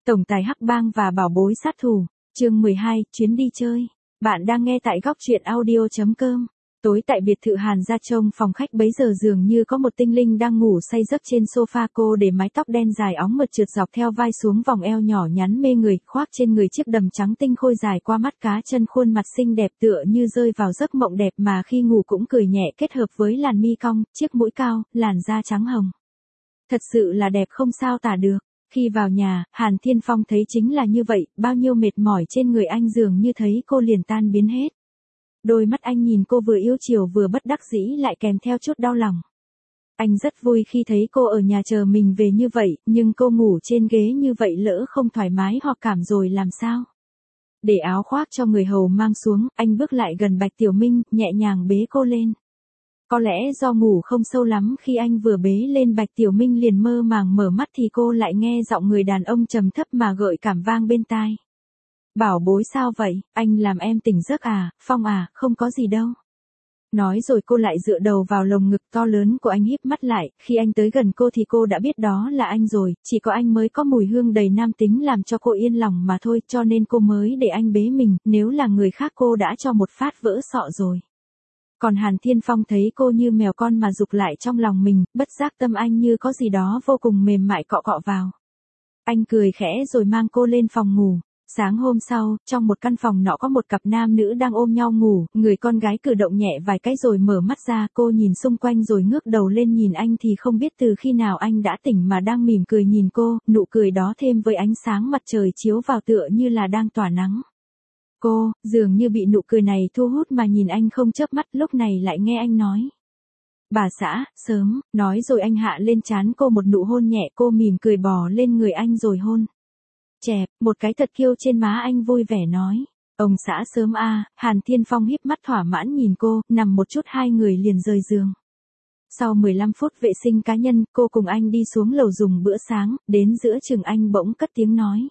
Tổng tài Hắc Bang và bảo bối sát thủ, chương 12, chuyến đi chơi. Bạn đang nghe tại góc truyện audio.com. Tối tại biệt thự Hàn Gia Trông, phòng khách bấy giờ dường như có một tinh linh đang ngủ say giấc trên sofa. Cô để mái tóc đen dài óng mượt trượt dọc theo vai xuống vòng eo nhỏ nhắn mê người, khoác trên người chiếc đầm trắng tinh khôi dài qua mắt cá chân, khuôn mặt xinh đẹp tựa như rơi vào giấc mộng đẹp mà khi ngủ cũng cười nhẹ, kết hợp với làn mi cong, chiếc mũi cao, làn da trắng hồng. Thật sự là đẹp không sao tả được. Khi vào nhà, Hàn Thiên Phong thấy chính là như vậy, bao nhiêu mệt mỏi trên người anh dường như thấy cô liền tan biến hết. Đôi mắt anh nhìn cô vừa yêu chiều vừa bất đắc dĩ lại kèm theo chút đau lòng. Anh rất vui khi thấy cô ở nhà chờ mình về như vậy, nhưng cô ngủ trên ghế như vậy lỡ không thoải mái hoặc cảm rồi làm sao? Để áo khoác cho người hầu mang xuống, anh bước lại gần Bạch Tiểu Minh, nhẹ nhàng bế cô lên. Có lẽ do ngủ không sâu lắm, khi anh vừa bế lên Bạch Tiểu Minh liền mơ màng mở mắt thì cô lại nghe giọng người đàn ông trầm thấp mà gợi cảm vang bên tai. Bảo bối sao vậy, anh làm em tỉnh giấc à, Phong à, không có gì đâu. Nói rồi cô lại dựa đầu vào lồng ngực to lớn của anh, híp mắt lại, khi anh tới gần cô thì cô đã biết đó là anh rồi, chỉ có anh mới có mùi hương đầy nam tính làm cho cô yên lòng mà thôi, cho nên cô mới để anh bế mình, nếu là người khác cô đã cho một phát vỡ sọ rồi. Còn Hàn Thiên Phong thấy cô như mèo con mà giục lại trong lòng mình, bất giác tâm anh như có gì đó vô cùng mềm mại cọ cọ vào. Anh cười khẽ rồi mang cô lên phòng ngủ. Sáng hôm sau, trong một căn phòng nọ có một cặp nam nữ đang ôm nhau ngủ, người con gái cử động nhẹ vài cái rồi mở mắt ra, cô nhìn xung quanh rồi ngước đầu lên nhìn anh thì không biết từ khi nào anh đã tỉnh mà đang mỉm cười nhìn cô, nụ cười đó thêm với ánh sáng mặt trời chiếu vào tựa như là đang tỏa nắng. Cô, dường như bị nụ cười này thu hút mà nhìn anh không chớp mắt, lúc này lại nghe anh nói. Bà xã, sớm, nói rồi anh hạ lên trán cô một nụ hôn nhẹ, cô mỉm cười bò lên người anh rồi hôn. Chẹp, một cái thật kiêu trên má anh vui vẻ nói. Ông xã sớm à, Hàn Thiên Phong híp mắt thỏa mãn nhìn cô, nằm một chút hai người liền rời giường. Sau 15 phút vệ sinh cá nhân, cô cùng anh đi xuống lầu dùng bữa sáng, đến giữa chừng anh bỗng cất tiếng nói.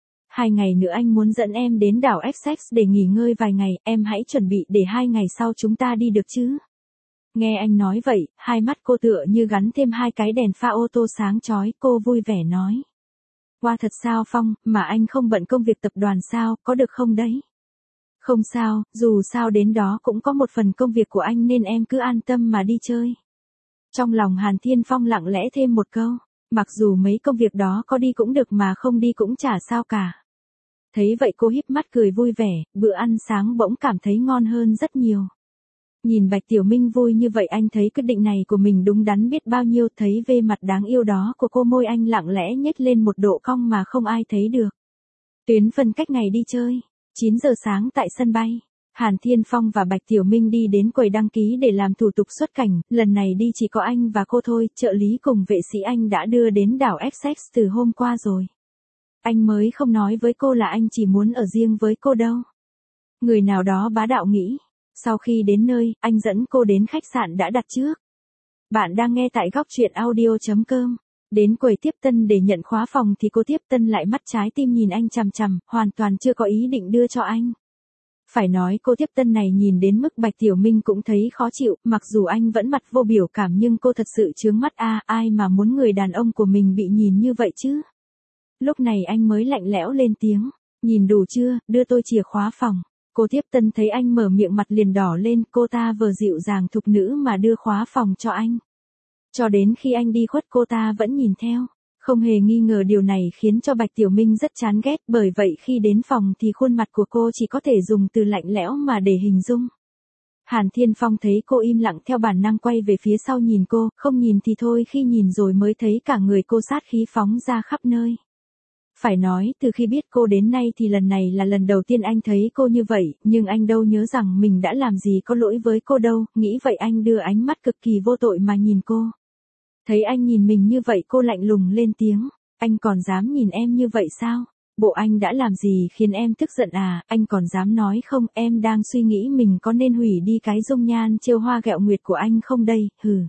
2 ngày nữa anh muốn dẫn em đến đảo Essex để nghỉ ngơi vài ngày, em hãy chuẩn bị để 2 ngày sau chúng ta đi được chứ. Nghe anh nói vậy, hai mắt cô tựa như gắn thêm 2 cái đèn pha ô tô sáng chói, cô vui vẻ nói. Wow thật sao Phong, mà anh không bận công việc tập đoàn sao, có được không đấy? Không sao, dù sao đến đó cũng có một phần công việc của anh nên em cứ an tâm mà đi chơi. Trong lòng Hàn Thiên Phong lặng lẽ thêm một câu, mặc dù mấy công việc đó có đi cũng được mà không đi cũng chả sao cả. Thấy vậy cô híp mắt cười vui vẻ, bữa ăn sáng bỗng cảm thấy ngon hơn rất nhiều. Nhìn Bạch Tiểu Minh vui như vậy anh thấy quyết định này của mình đúng đắn biết bao nhiêu, thấy về mặt đáng yêu đó của cô môi anh lặng lẽ nhếch lên một độ cong mà không ai thấy được. Tuyến phân cách ngày đi chơi, 9 giờ sáng tại sân bay. Hàn Thiên Phong và Bạch Tiểu Minh đi đến quầy đăng ký để làm thủ tục xuất cảnh, lần này đi chỉ có anh và cô thôi, trợ lý cùng vệ sĩ anh đã đưa đến đảo Essex từ hôm qua rồi. Anh mới không nói với cô là anh chỉ muốn ở riêng với cô đâu. Người nào đó bá đạo nghĩ. Sau khi đến nơi, anh dẫn cô đến khách sạn đã đặt trước. Bạn đang nghe tại góc truyện audio.com. Đến quầy tiếp tân để nhận khóa phòng thì cô tiếp tân lại mắt trái tim nhìn anh chằm chằm, hoàn toàn chưa có ý định đưa cho anh. Phải nói cô tiếp tân này nhìn đến mức Bạch Tiểu Minh cũng thấy khó chịu, mặc dù anh vẫn mặt vô biểu cảm nhưng cô thật sự chướng mắt a, ai mà muốn người đàn ông của mình bị nhìn như vậy chứ. Lúc này anh mới lạnh lẽo lên tiếng, nhìn đủ chưa, đưa tôi chìa khóa phòng. Cô tiếp tân thấy anh mở miệng mặt liền đỏ lên, cô ta vừa dịu dàng thục nữ mà đưa khóa phòng cho anh. Cho đến khi anh đi khuất cô ta vẫn nhìn theo, không hề nghi ngờ điều này khiến cho Bạch Tiểu Minh rất chán ghét, bởi vậy khi đến phòng thì khuôn mặt của cô chỉ có thể dùng từ lạnh lẽo mà để hình dung. Hàn Thiên Phong thấy cô im lặng theo bản năng quay về phía sau nhìn cô, không nhìn thì thôi, khi nhìn rồi mới thấy cả người cô sát khí phóng ra khắp nơi. Phải nói, từ khi biết cô đến nay thì lần này là lần đầu tiên anh thấy cô như vậy, nhưng anh đâu nhớ rằng mình đã làm gì có lỗi với cô đâu, nghĩ vậy anh đưa ánh mắt cực kỳ vô tội mà nhìn cô. Thấy anh nhìn mình như vậy cô lạnh lùng lên tiếng, anh còn dám nhìn em như vậy sao? Bộ anh đã làm gì khiến em tức giận à, anh còn dám nói không, em đang suy nghĩ mình có nên hủy đi cái dung nhan trêu hoa ghẹo nguyệt của anh không đây, hừ.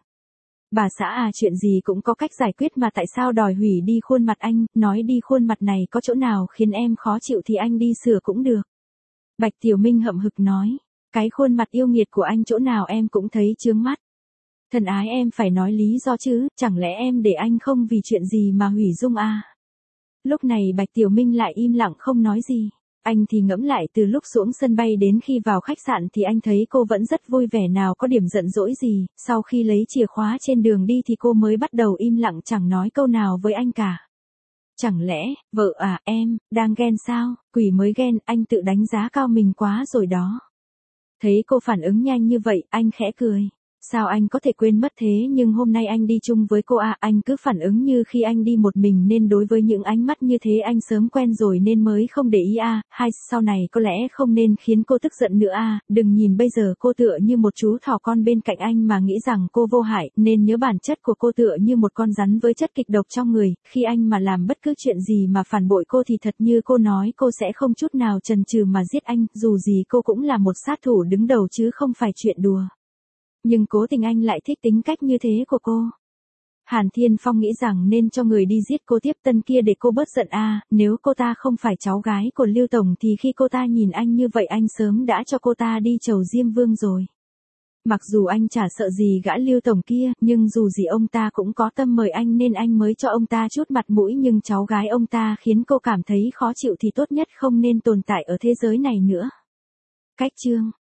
Bà xã à, chuyện gì cũng có cách giải quyết mà tại sao đòi hủy đi khuôn mặt anh, nói đi khuôn mặt này có chỗ nào khiến em khó chịu thì anh đi sửa cũng được. Bạch Tiểu Minh hậm hực nói, cái khuôn mặt yêu nghiệt của anh chỗ nào em cũng thấy chướng mắt. Thân ái em phải nói lý do chứ, chẳng lẽ em để anh không vì chuyện gì mà hủy dung à? Lúc này Bạch Tiểu Minh lại im lặng không nói gì. Anh thì ngẫm lại từ lúc xuống sân bay đến khi vào khách sạn thì anh thấy cô vẫn rất vui vẻ, nào có điểm giận dỗi gì, sau khi lấy chìa khóa trên đường đi thì cô mới bắt đầu im lặng chẳng nói câu nào với anh cả. Chẳng lẽ, vợ à, em, đang ghen sao? Quỷ mới ghen, anh tự đánh giá cao mình quá rồi đó. Thấy cô phản ứng nhanh như vậy, anh khẽ cười. Sao anh có thể quên mất thế, nhưng hôm nay anh đi chung với cô à, anh cứ phản ứng như khi anh đi một mình nên đối với những ánh mắt như thế anh sớm quen rồi nên mới không để ý à, hay sau này có lẽ không nên khiến cô tức giận nữa à, đừng nhìn bây giờ cô tựa như một chú thỏ con bên cạnh anh mà nghĩ rằng cô vô hại, nên nhớ bản chất của cô tựa như một con rắn với chất kịch độc trong người, khi anh mà làm bất cứ chuyện gì mà phản bội cô thì thật như cô nói cô sẽ không chút nào chần chừ mà giết anh, dù gì cô cũng là một sát thủ đứng đầu chứ không phải chuyện đùa. Nhưng cố tình anh lại thích tính cách như thế của cô. Hàn Thiên Phong nghĩ rằng nên cho người đi giết cô tiếp tân kia để cô bớt giận à, nếu cô ta không phải cháu gái của Lưu Tổng thì khi cô ta nhìn anh như vậy anh sớm đã cho cô ta đi chầu Diêm Vương rồi. Mặc dù anh chả sợ gì gã Lưu Tổng kia, nhưng dù gì ông ta cũng có tâm mời anh nên anh mới cho ông ta chút mặt mũi, nhưng cháu gái ông ta khiến cô cảm thấy khó chịu thì tốt nhất không nên tồn tại ở thế giới này nữa. Cách chương